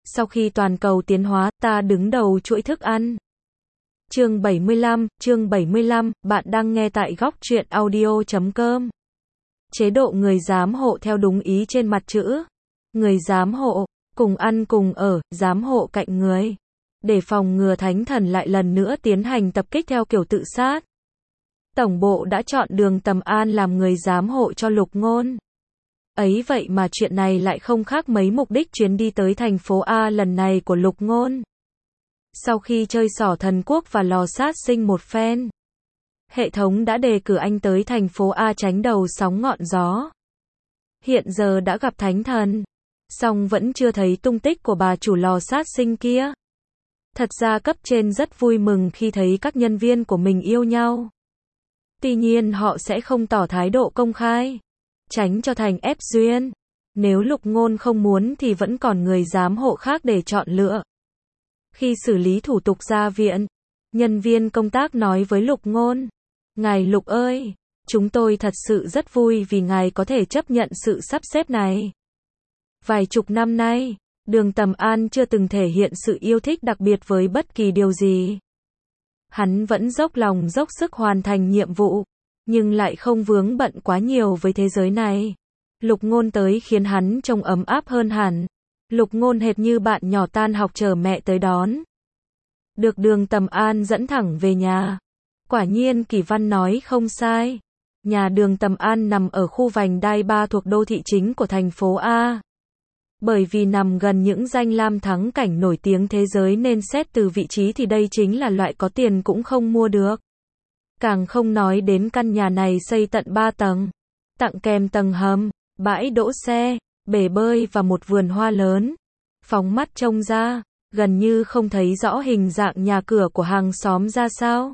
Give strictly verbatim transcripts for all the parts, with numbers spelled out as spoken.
Sau khi toàn cầu tiến hóa, ta đứng đầu chuỗi thức ăn. Chương bảy mươi lăm, chương bảy mươi lăm, bạn đang nghe tại góc truyện audio chấm com. Chế độ người giám hộ theo đúng ý trên mặt chữ. Người giám hộ, cùng ăn cùng ở, giám hộ cạnh người. Để phòng ngừa thánh thần lại lần nữa tiến hành tập kích theo kiểu tự sát. Tổng bộ đã chọn Đường Tầm An làm người giám hộ cho Lục Ngôn. Ấy vậy mà chuyện này lại không khác mấy mục đích chuyến đi tới thành phố A lần này của Lục Ngôn. Sau khi chơi xỏ thần quốc và lò sát sinh một phen, hệ thống đã đề cử anh tới thành phố A tránh đầu sóng ngọn gió. Hiện giờ đã gặp thánh thần, song vẫn chưa thấy tung tích của bà chủ lò sát sinh kia. Thật ra cấp trên rất vui mừng khi thấy các nhân viên của mình yêu nhau. Tuy nhiên họ sẽ không tỏ thái độ công khai, tránh cho thành ép duyên. Nếu Lục Ngôn không muốn thì vẫn còn người giám hộ khác để chọn lựa. Khi xử lý thủ tục ra viện, nhân viên công tác nói với Lục Ngôn: "Ngài Lục ơi, chúng tôi thật sự rất vui vì ngài có thể chấp nhận sự sắp xếp này. Vài chục năm nay, Đường Tầm An chưa từng thể hiện sự yêu thích đặc biệt với bất kỳ điều gì. Hắn vẫn dốc lòng dốc sức hoàn thành nhiệm vụ, nhưng lại không vướng bận quá nhiều với thế giới này. Lục Ngôn tới khiến hắn trông ấm áp hơn hẳn. Lục Ngôn hệt như bạn nhỏ tan học chờ mẹ tới đón. Được Đường Tầm An dẫn thẳng về nhà. Quả nhiên Kỳ Văn nói không sai. Nhà Đường Tầm An nằm ở khu vành đai ba thuộc đô thị chính của thành phố A. Bởi vì nằm gần những danh lam thắng cảnh nổi tiếng thế giới nên xét từ vị trí thì đây chính là loại có tiền cũng không mua được. Càng không nói đến căn nhà này xây tận ba tầng, tặng kèm tầng hầm, bãi đỗ xe, bể bơi và một vườn hoa lớn. Phóng mắt trông ra, gần như không thấy rõ hình dạng nhà cửa của hàng xóm ra sao.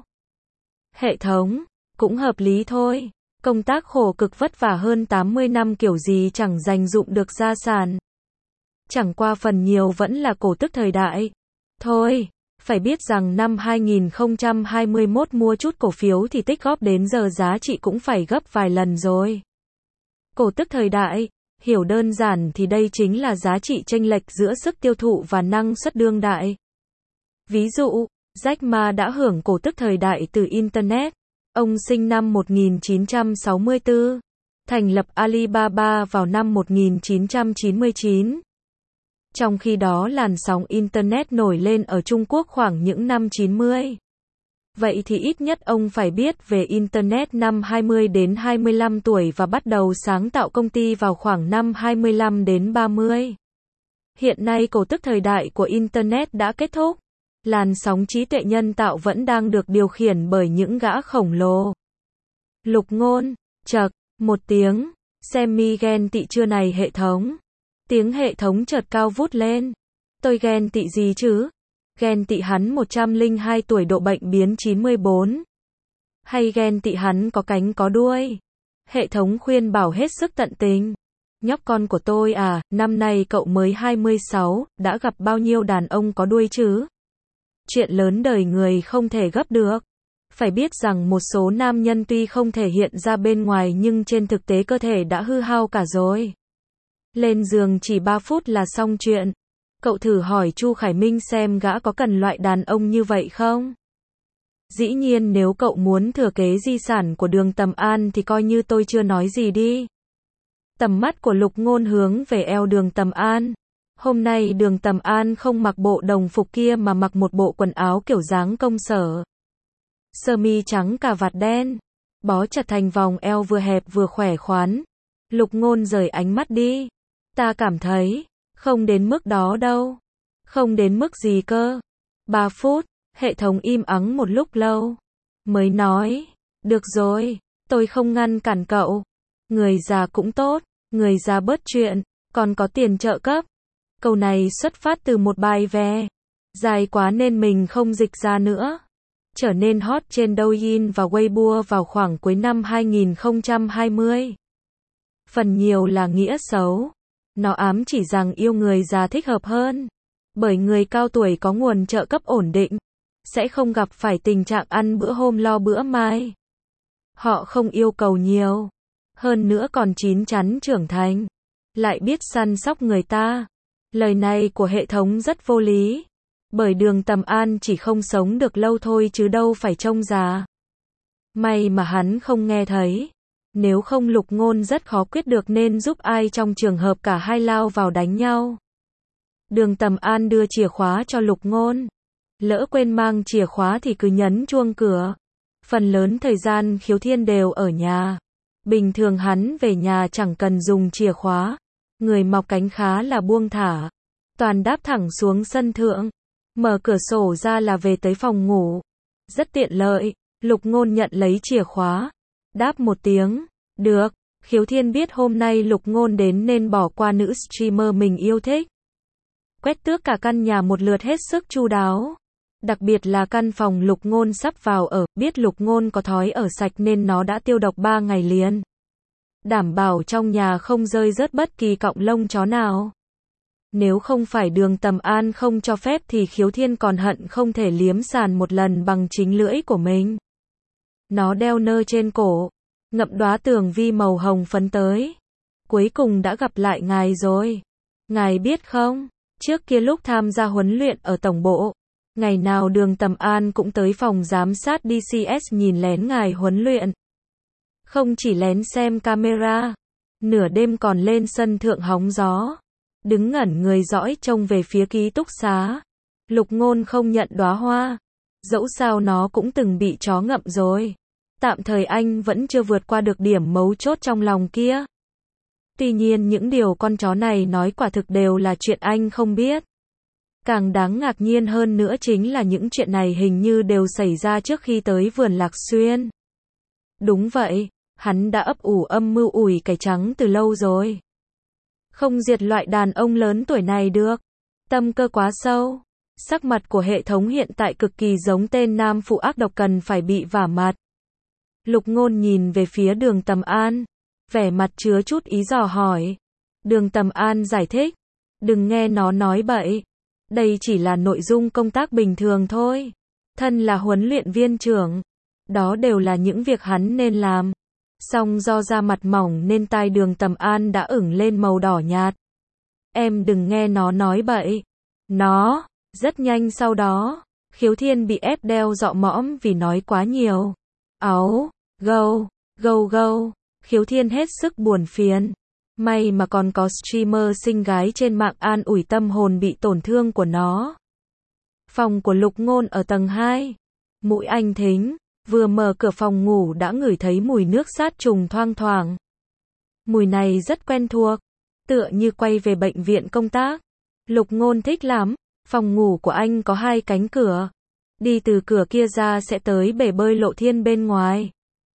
Hệ thống, cũng hợp lý thôi. Công tác khổ cực vất vả hơn tám mươi năm kiểu gì chẳng dành dụm được gia sản. Chẳng qua phần nhiều vẫn là cổ tức thời đại. Thôi, phải biết rằng năm hai nghìn không trăm hai mươi mốt mua chút cổ phiếu thì tích góp đến giờ giá trị cũng phải gấp vài lần rồi. Cổ tức thời đại, hiểu đơn giản thì đây chính là giá trị chênh lệch giữa sức tiêu thụ và năng suất đương đại. Ví dụ, Jack Ma đã hưởng cổ tức thời đại từ Internet. Ông sinh năm một nghìn chín trăm sáu mươi tư, thành lập Alibaba vào năm một nghìn chín trăm chín mươi chín. Trong khi đó làn sóng Internet nổi lên ở Trung Quốc khoảng những năm chín mươi. Vậy thì ít nhất ông phải biết về Internet năm hai mươi đến hai mươi lăm tuổi và bắt đầu sáng tạo công ty vào khoảng năm hai mươi lăm đến ba mươi. Hiện nay cổ tức thời đại của Internet đã kết thúc. Làn sóng trí tuệ nhân tạo vẫn đang được điều khiển bởi những gã khổng lồ. Lục Ngôn, chậc, một tiếng, xem mi ghen tị chưa này hệ thống. Tiếng hệ thống chợt cao vút lên. Tôi ghen tị gì chứ? Ghen tị hắn một trăm lẻ hai tuổi độ bệnh biến chín mươi bốn. Hay ghen tị hắn có cánh có đuôi? Hệ thống khuyên bảo hết sức tận tình. Nhóc con của tôi à, năm nay cậu mới hai mươi sáu, đã gặp bao nhiêu đàn ông có đuôi chứ? Chuyện lớn đời người không thể gấp được. Phải biết rằng một số nam nhân tuy không thể hiện ra bên ngoài nhưng trên thực tế cơ thể đã hư hao cả rồi. Lên giường chỉ ba phút là xong chuyện. Cậu thử hỏi Chu Khải Minh xem gã có cần loại đàn ông như vậy không? Dĩ nhiên nếu cậu muốn thừa kế di sản của Đường Tầm An thì coi như tôi chưa nói gì đi. Tầm mắt của Lục Ngôn hướng về eo Đường Tầm An. Hôm nay Đường Tầm An không mặc bộ đồng phục kia mà mặc một bộ quần áo kiểu dáng công sở. Sơ mi trắng cà vạt đen, bó chặt thành vòng eo vừa hẹp vừa khỏe khoắn. Lục Ngôn rời ánh mắt đi. Ta cảm thấy, không đến mức đó đâu. Không đến mức gì cơ. Ba phút, hệ thống im ắng một lúc lâu. Mới nói, được rồi, tôi không ngăn cản cậu. Người già cũng tốt, người già bớt chuyện, còn có tiền trợ cấp. Câu này xuất phát từ một bài về. Dài quá nên mình không dịch ra nữa. Trở nên hot trên Douyin và Weibo vào khoảng cuối năm hai nghìn không trăm hai mươi. Phần nhiều là nghĩa xấu. Nó ám chỉ rằng yêu người già thích hợp hơn. Bởi người cao tuổi có nguồn trợ cấp ổn định, sẽ không gặp phải tình trạng ăn bữa hôm lo bữa mai. Họ không yêu cầu nhiều. Hơn nữa còn chín chắn trưởng thành. Lại biết săn sóc người ta. Lời này của hệ thống rất vô lý. Bởi Đường Tầm An chỉ không sống được lâu thôi chứ đâu phải trông già. May mà hắn không nghe thấy. Nếu không Lục Ngôn rất khó quyết được nên giúp ai trong trường hợp cả hai lao vào đánh nhau. Đường Tầm An đưa chìa khóa cho Lục Ngôn. Lỡ quên mang chìa khóa thì cứ nhấn chuông cửa. Phần lớn thời gian Khiếu Thiên đều ở nhà. Bình thường hắn về nhà chẳng cần dùng chìa khóa. Người mọc cánh khá là buông thả. Toàn đáp thẳng xuống sân thượng. Mở cửa sổ ra là về tới phòng ngủ. Rất tiện lợi. Lục Ngôn nhận lấy chìa khóa. Đáp một tiếng. Được. Khiếu Thiên biết hôm nay Lục Ngôn đến nên bỏ qua nữ streamer mình yêu thích. Quét tước cả căn nhà một lượt hết sức chu đáo. Đặc biệt là căn phòng Lục Ngôn sắp vào ở, biết Lục Ngôn có thói ở sạch nên nó đã tiêu độc ba ngày liền. Đảm bảo trong nhà không rơi rớt bất kỳ cọng lông chó nào. Nếu không phải Đường Tầm An không cho phép thì Khiếu Thiên còn hận không thể liếm sàn một lần bằng chính lưỡi của mình. Nó đeo nơ trên cổ, ngậm đóa tường vi màu hồng phấn tới. Cuối cùng đã gặp lại ngài rồi. Ngài biết không, trước kia lúc tham gia huấn luyện ở tổng bộ, ngày nào Đường Tầm An cũng tới phòng giám sát đê xê ét nhìn lén ngài huấn luyện. Không chỉ lén xem camera, nửa đêm còn lên sân thượng hóng gió. Đứng ngẩn người dõi trông về phía ký túc xá. Lục Ngôn không nhận đóa hoa. Dẫu sao nó cũng từng bị chó ngậm rồi. Tạm thời anh vẫn chưa vượt qua được điểm mấu chốt trong lòng kia. Tuy nhiên những điều con chó này nói quả thực đều là chuyện anh không biết. Càng đáng ngạc nhiên hơn nữa chính là những chuyện này hình như đều xảy ra trước khi tới vườn Lạc Xuyên. Đúng vậy, hắn đã ấp ủ âm mưu ủi cải trắng từ lâu rồi. Không diệt loại đàn ông lớn tuổi này được. Tâm cơ quá sâu. Sắc mặt của hệ thống hiện tại cực kỳ giống tên nam phụ ác độc cần phải bị vả mặt. Lục Ngôn nhìn về phía Đường Tầm An. Vẻ mặt chứa chút ý dò hỏi. Đường Tầm An giải thích. Đừng nghe nó nói bậy. Đây chỉ là nội dung công tác bình thường thôi. Thân là huấn luyện viên trưởng. Đó đều là những việc hắn nên làm. Song do da mặt mỏng nên tai Đường Tầm An đã ửng lên màu đỏ nhạt. Em đừng nghe nó nói bậy. Nó, rất nhanh sau đó, Khiếu Thiên bị ép đeo dọ mõm vì nói quá nhiều. Áu, gâu, gâu gâu, Khiếu Thiên hết sức buồn phiền. May mà còn có streamer xinh gái trên mạng an ủi tâm hồn bị tổn thương của nó. Phòng của Lục Ngôn ở tầng hai. Mũi anh thính. Vừa mở cửa phòng ngủ đã ngửi thấy mùi nước sát trùng thoang thoảng. Mùi này rất quen thuộc, tựa như quay về bệnh viện công tác. Lục Ngôn thích lắm, phòng ngủ của anh có hai cánh cửa. Đi từ cửa kia ra sẽ tới bể bơi Lộ Thiên bên ngoài.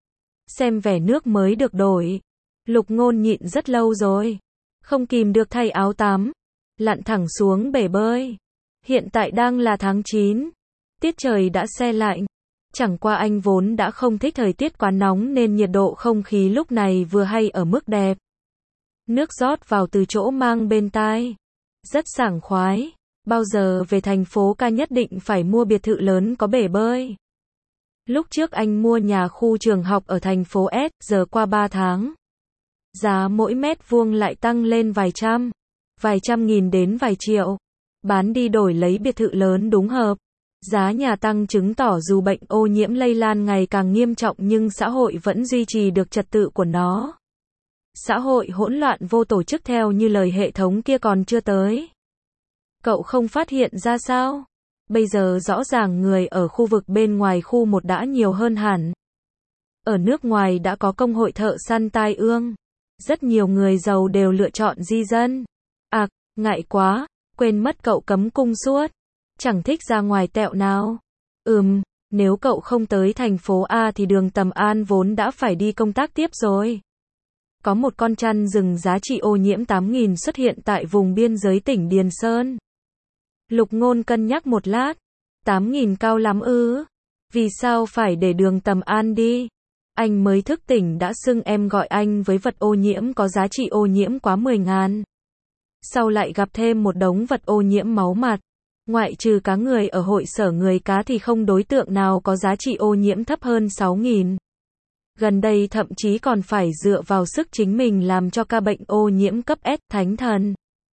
Xem vẻ nước mới được đổi. Lục Ngôn nhịn rất lâu rồi. Không kìm được thay áo tắm. Lặn thẳng xuống bể bơi. Hiện tại đang là tháng chín. Tiết trời đã se lạnh. Chẳng qua anh vốn đã không thích thời tiết quá nóng nên nhiệt độ không khí lúc này vừa hay ở mức đẹp. Nước rót vào từ chỗ mang bên tai. Rất sảng khoái. Bao giờ về thành phố ca nhất định phải mua biệt thự lớn có bể bơi. Lúc trước anh mua nhà khu trường học ở thành phố S, giờ qua ba tháng. Giá mỗi mét vuông lại tăng lên vài trăm. Vài trăm nghìn đến vài triệu. Bán đi đổi lấy biệt thự lớn đúng hợp. Giá nhà tăng chứng tỏ dù bệnh ô nhiễm lây lan ngày càng nghiêm trọng nhưng xã hội vẫn duy trì được trật tự của nó. Xã hội hỗn loạn vô tổ chức theo như lời hệ thống kia còn chưa tới. Cậu không phát hiện ra sao? Bây giờ rõ ràng người ở khu vực bên ngoài khu một đã nhiều hơn hẳn. Ở nước ngoài đã có công hội thợ săn tai ương. Rất nhiều người giàu đều lựa chọn di dân. À, ngại quá, quên mất cậu cấm cung suốt. Chẳng thích ra ngoài tẹo nào. Ừm, nếu cậu không tới thành phố A thì Đường Tầm An vốn đã phải đi công tác tiếp rồi. Có một con chăn rừng giá trị ô nhiễm tám nghìn xuất hiện tại vùng biên giới tỉnh Điền Sơn. Lục Ngôn cân nhắc một lát. tám nghìn cao lắm ư? Vì sao phải để Đường Tầm An đi? Anh mới thức tỉnh đã xưng em gọi anh với vật ô nhiễm có giá trị ô nhiễm quá mười ngàn. Sau lại gặp thêm một đống vật ô nhiễm máu mặt. Ngoại trừ cá người ở hội sở người cá thì không đối tượng nào có giá trị ô nhiễm thấp hơn sáu nghìn. Gần đây thậm chí còn phải dựa vào sức chính mình làm cho ca bệnh ô nhiễm cấp S thánh thần.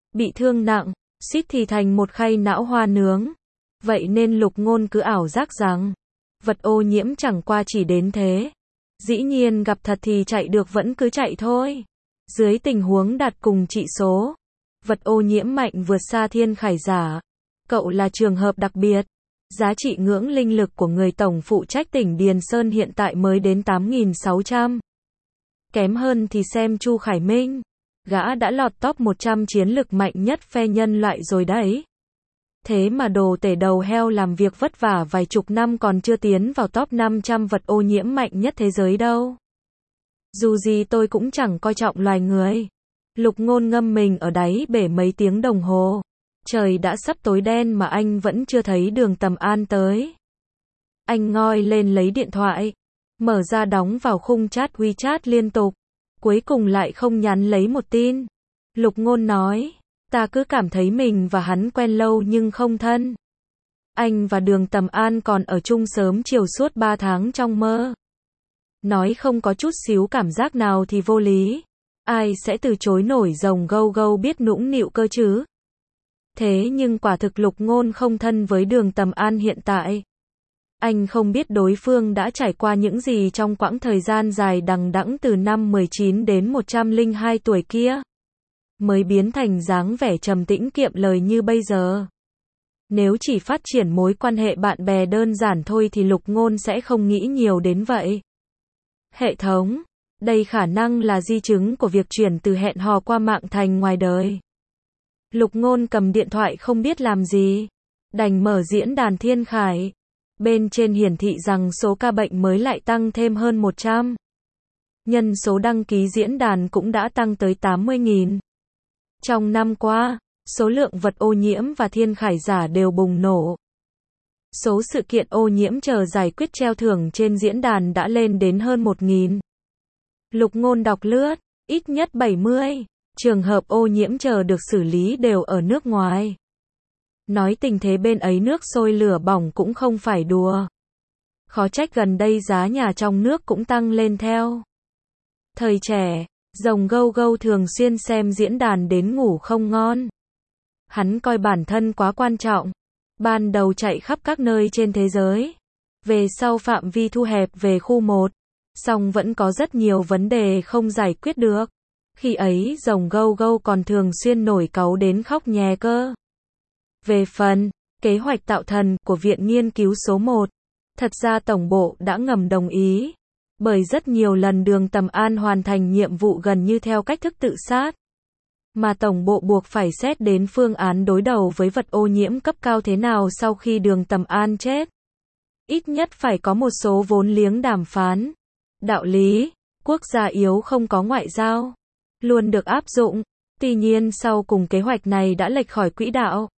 bị thương nặng, suýt thì thành một khay não hoa nướng. Vậy nên Lục Ngôn cứ ảo giác rằng, vật ô nhiễm chẳng qua chỉ đến thế. Dĩ nhiên gặp thật thì chạy được vẫn cứ chạy thôi. Dưới tình huống đạt cùng trị số, vật ô nhiễm mạnh vượt xa thiên khải giả. Cậu là trường hợp đặc biệt. Giá trị ngưỡng linh lực của người tổng phụ trách tỉnh Điền Sơn hiện tại mới đến tám nghìn sáu trăm. Kém hơn thì xem Chu Khải Minh. Gã đã lọt top một trăm chiến lực mạnh nhất phe nhân loại rồi đấy. Thế mà đồ tể đầu heo làm việc vất vả vài chục năm còn chưa tiến vào top năm trăm vật ô nhiễm mạnh nhất thế giới đâu. Dù gì tôi cũng chẳng coi trọng loài người. Lục Ngôn ngâm mình ở đáy bể mấy tiếng đồng hồ. Trời đã sắp tối đen mà anh vẫn chưa thấy Đường Tầm An tới. Anh ngoi lên lấy điện thoại, mở ra đóng vào khung chat WeChat liên tục. Cuối cùng lại không nhắn lấy một tin. Lục Ngôn nói, ta cứ cảm thấy mình và hắn quen lâu nhưng không thân. Anh và Đường Tầm An còn ở chung sớm chiều suốt ba tháng trong mơ. Nói không có chút xíu cảm giác nào thì vô lý. Ai sẽ từ chối nổi rồng gâu gâu biết nũng nịu cơ chứ? Thế nhưng quả thực Lục Ngôn không thân với Đường Tầm An hiện tại. Anh không biết đối phương đã trải qua những gì trong quãng thời gian dài đằng đẵng từ năm mười chín đến một trăm lẻ hai tuổi kia. Mới biến thành dáng vẻ trầm tĩnh kiệm lời như bây giờ. Nếu chỉ phát triển mối quan hệ bạn bè đơn giản thôi thì Lục Ngôn sẽ không nghĩ nhiều đến vậy. Hệ thống. Đây khả năng là di chứng của việc chuyển từ hẹn hò qua mạng thành ngoài đời. Lục Ngôn cầm điện thoại không biết làm gì. Đành mở diễn đàn Thiên Khải. Bên trên hiển thị rằng số ca bệnh mới lại tăng thêm hơn một trăm. Nhân số đăng ký diễn đàn cũng đã tăng tới tám mươi nghìn. Trong năm qua, số lượng vật ô nhiễm và thiên khải giả đều bùng nổ. Số sự kiện ô nhiễm chờ giải quyết treo thưởng trên diễn đàn đã lên đến hơn một nghìn. Lục Ngôn đọc lướt, ít nhất bảy mươi trường hợp ô nhiễm chờ được xử lý đều ở nước ngoài. Nói tình thế bên ấy nước sôi lửa bỏng cũng không phải đùa. Khó trách gần đây giá nhà trong nước cũng tăng lên theo. Thời trẻ, rồng gâu gâu thường xuyên xem diễn đàn đến ngủ không ngon. Hắn coi bản thân quá quan trọng. Ban đầu chạy khắp các nơi trên thế giới. Về sau phạm vi thu hẹp về khu một. Song vẫn có rất nhiều vấn đề không giải quyết được. Khi ấy rồng gâu gâu còn thường xuyên nổi cáu đến khóc nhè cơ. Về phần, kế hoạch tạo thần của Viện Nghiên cứu số một, thật ra Tổng bộ đã ngầm đồng ý. Bởi rất nhiều lần Đường Tầm An hoàn thành nhiệm vụ gần như theo cách thức tự sát. Mà Tổng bộ buộc phải xét đến phương án đối đầu với vật ô nhiễm cấp cao thế nào sau khi Đường Tầm An chết. Ít nhất phải có một số vốn liếng đàm phán. Đạo lý, quốc gia yếu không có ngoại giao, luôn được áp dụng. Tuy nhiên sau cùng kế hoạch này đã lệch khỏi quỹ đạo.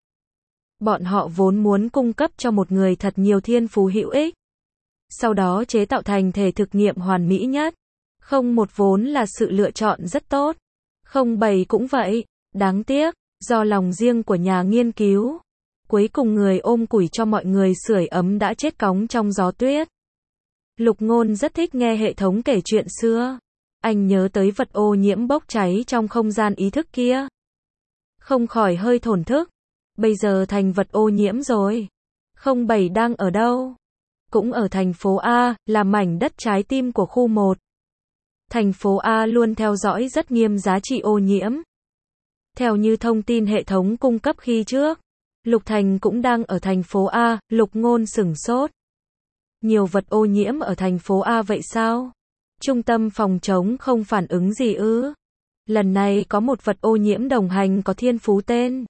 Bọn họ vốn muốn cung cấp cho một người thật nhiều thiên phú hữu ích. Sau đó chế tạo thành thể thực nghiệm hoàn mỹ nhất. Không một vốn là sự lựa chọn rất tốt. Không bảy cũng vậy. Đáng tiếc, do lòng riêng của nhà nghiên cứu. Cuối cùng người ôm củi cho mọi người sưởi ấm đã chết cóng trong gió tuyết. Lục Ngôn rất thích nghe hệ thống kể chuyện xưa. Anh nhớ tới vật ô nhiễm bốc cháy trong không gian ý thức kia. Không khỏi hơi thổn thức. Bây giờ thành vật ô nhiễm rồi. Không bảy đang ở đâu? Cũng ở thành phố A, là mảnh đất trái tim của khu một. Thành phố A luôn theo dõi rất nghiêm giá trị ô nhiễm. Theo như thông tin hệ thống cung cấp khi trước, Lục Thành cũng đang ở thành phố A, Lục Ngôn sửng sốt. Nhiều vật ô nhiễm ở thành phố A vậy sao? Trung tâm phòng chống không phản ứng gì ư? Lần này có một vật ô nhiễm đồng hành có thiên phú tên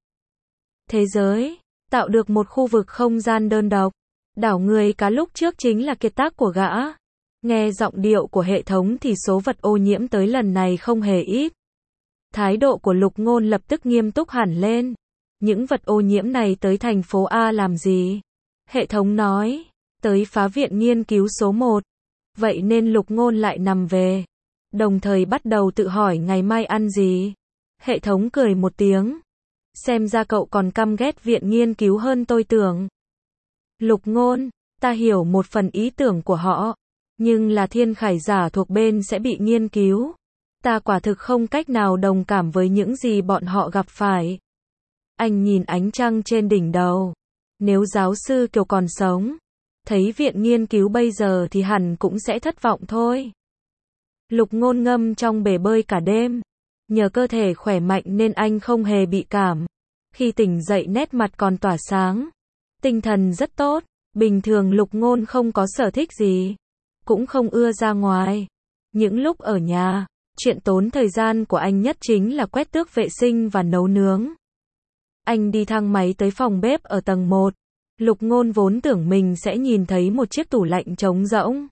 thế giới, tạo được một khu vực không gian đơn độc. Đảo người cá lúc trước chính là kiệt tác của gã. Nghe giọng điệu của hệ thống thì số vật ô nhiễm tới lần này không hề ít. Thái độ của Lục Ngôn lập tức nghiêm túc hẳn lên. Những vật ô nhiễm này tới thành phố A làm gì? Hệ thống nói, tới phá viện nghiên cứu số một. Vậy nên Lục Ngôn lại nằm về. Đồng thời bắt đầu tự hỏi ngày mai ăn gì. Hệ thống cười một tiếng. Xem ra cậu còn căm ghét viện nghiên cứu hơn tôi tưởng. Lục Ngôn, ta hiểu một phần ý tưởng của họ. Nhưng là thiên khải giả thuộc bên sẽ bị nghiên cứu. Ta quả thực không cách nào đồng cảm với những gì bọn họ gặp phải. Anh nhìn ánh trăng trên đỉnh đầu. Nếu giáo sư Kiều còn sống, thấy viện nghiên cứu bây giờ thì hẳn cũng sẽ thất vọng thôi. Lục Ngôn ngâm trong bể bơi cả đêm. Nhờ cơ thể khỏe mạnh nên anh không hề bị cảm. Khi tỉnh dậy nét mặt còn tỏa sáng. Tinh thần rất tốt. Bình thường Lục Ngôn không có sở thích gì. Cũng không ưa ra ngoài. Những lúc ở nhà, chuyện tốn thời gian của anh nhất chính là quét tước vệ sinh và nấu nướng. Anh đi thang máy tới phòng bếp ở tầng một. Lục Ngôn vốn tưởng mình sẽ nhìn thấy một chiếc tủ lạnh trống rỗng.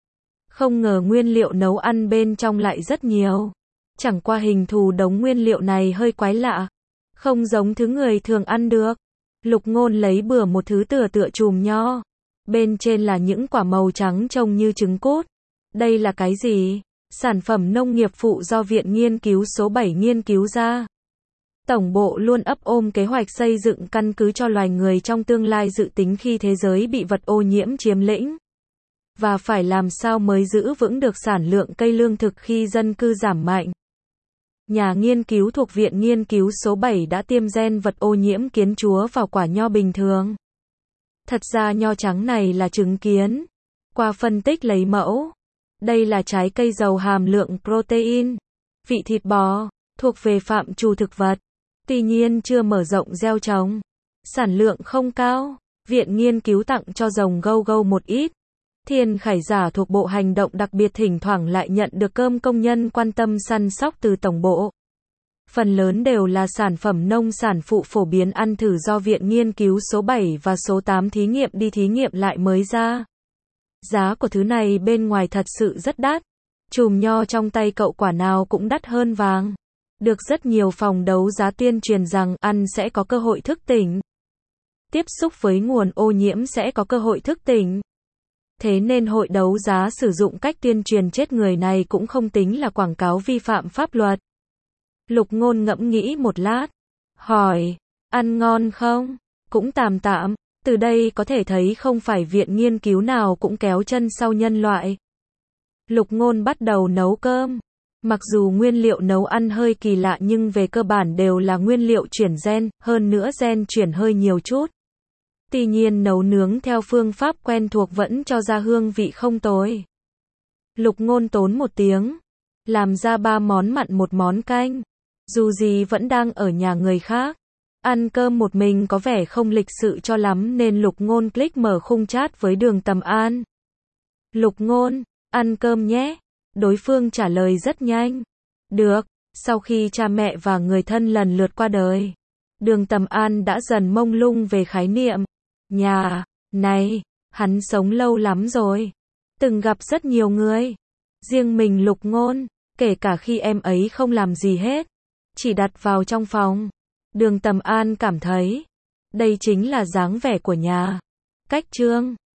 Không ngờ nguyên liệu nấu ăn bên trong lại rất nhiều. Chẳng qua hình thù đống nguyên liệu này hơi quái lạ. Không giống thứ người thường ăn được. Lục Ngôn lấy bừa một thứ tựa tựa chùm nho. Bên trên là những quả màu trắng trông như trứng cút. Đây là cái gì? Sản phẩm nông nghiệp phụ do Viện Nghiên cứu số bảy nghiên cứu ra. Tổng bộ luôn ấp ôm kế hoạch xây dựng căn cứ cho loài người trong tương lai dự tính khi thế giới bị vật ô nhiễm chiếm lĩnh. Và phải làm sao mới giữ vững được sản lượng cây lương thực khi dân cư giảm mạnh. Nhà nghiên cứu thuộc Viện Nghiên cứu số bảy đã tiêm gen vật ô nhiễm kiến chúa vào quả nho bình thường. Thật ra nho trắng này là trứng kiến. Qua phân tích lấy mẫu, đây là trái cây giàu hàm lượng protein, vị thịt bò, thuộc về phạm trù thực vật. Tuy nhiên chưa mở rộng gieo trồng. Sản lượng không cao. Viện nghiên cứu tặng cho rồng gâu gâu một ít. Thiên khải giả thuộc bộ hành động đặc biệt thỉnh thoảng lại nhận được cơm công nhân quan tâm săn sóc từ tổng bộ. Phần lớn đều là sản phẩm nông sản phụ phổ biến ăn thử do Viện Nghiên cứu số bảy và số tám thí nghiệm đi thí nghiệm lại mới ra. Giá của thứ này bên ngoài thật sự rất đắt. Chùm nho trong tay cậu quả nào cũng đắt hơn vàng. Được rất nhiều phòng đấu giá tuyên truyền rằng ăn sẽ có cơ hội thức tỉnh. Tiếp xúc với nguồn ô nhiễm sẽ có cơ hội thức tỉnh. Thế nên hội đấu giá sử dụng cách tuyên truyền chết người này cũng không tính là quảng cáo vi phạm pháp luật. Lục Ngôn ngẫm nghĩ một lát. Hỏi, ăn ngon không? Cũng tạm tạm. Từ đây có thể thấy không phải viện nghiên cứu nào cũng kéo chân sau nhân loại. Lục Ngôn bắt đầu nấu cơm. Mặc dù nguyên liệu nấu ăn hơi kỳ lạ nhưng về cơ bản đều là nguyên liệu chuyển gen, hơn nữa gen chuyển hơi nhiều chút. Tuy nhiên nấu nướng theo phương pháp quen thuộc vẫn cho ra hương vị không tồi. Lục Ngôn tốn một tiếng, làm ra ba món mặn một món canh. Dù gì vẫn đang ở nhà người khác. Ăn cơm một mình có vẻ không lịch sự cho lắm nên Lục Ngôn click mở khung chat với Đường Tầm An. Lục Ngôn, ăn cơm nhé. Đối phương trả lời rất nhanh. Được, sau khi cha mẹ và người thân lần lượt qua đời, Đường Tầm An đã dần mông lung về khái niệm. Nhà, này, hắn sống lâu lắm rồi. Từng gặp rất nhiều người. Riêng mình Lục Ngôn, kể cả khi em ấy không làm gì hết, chỉ đặt vào trong phòng. Đường Tầm An cảm thấy, đây chính là dáng vẻ của nhà. Cách chương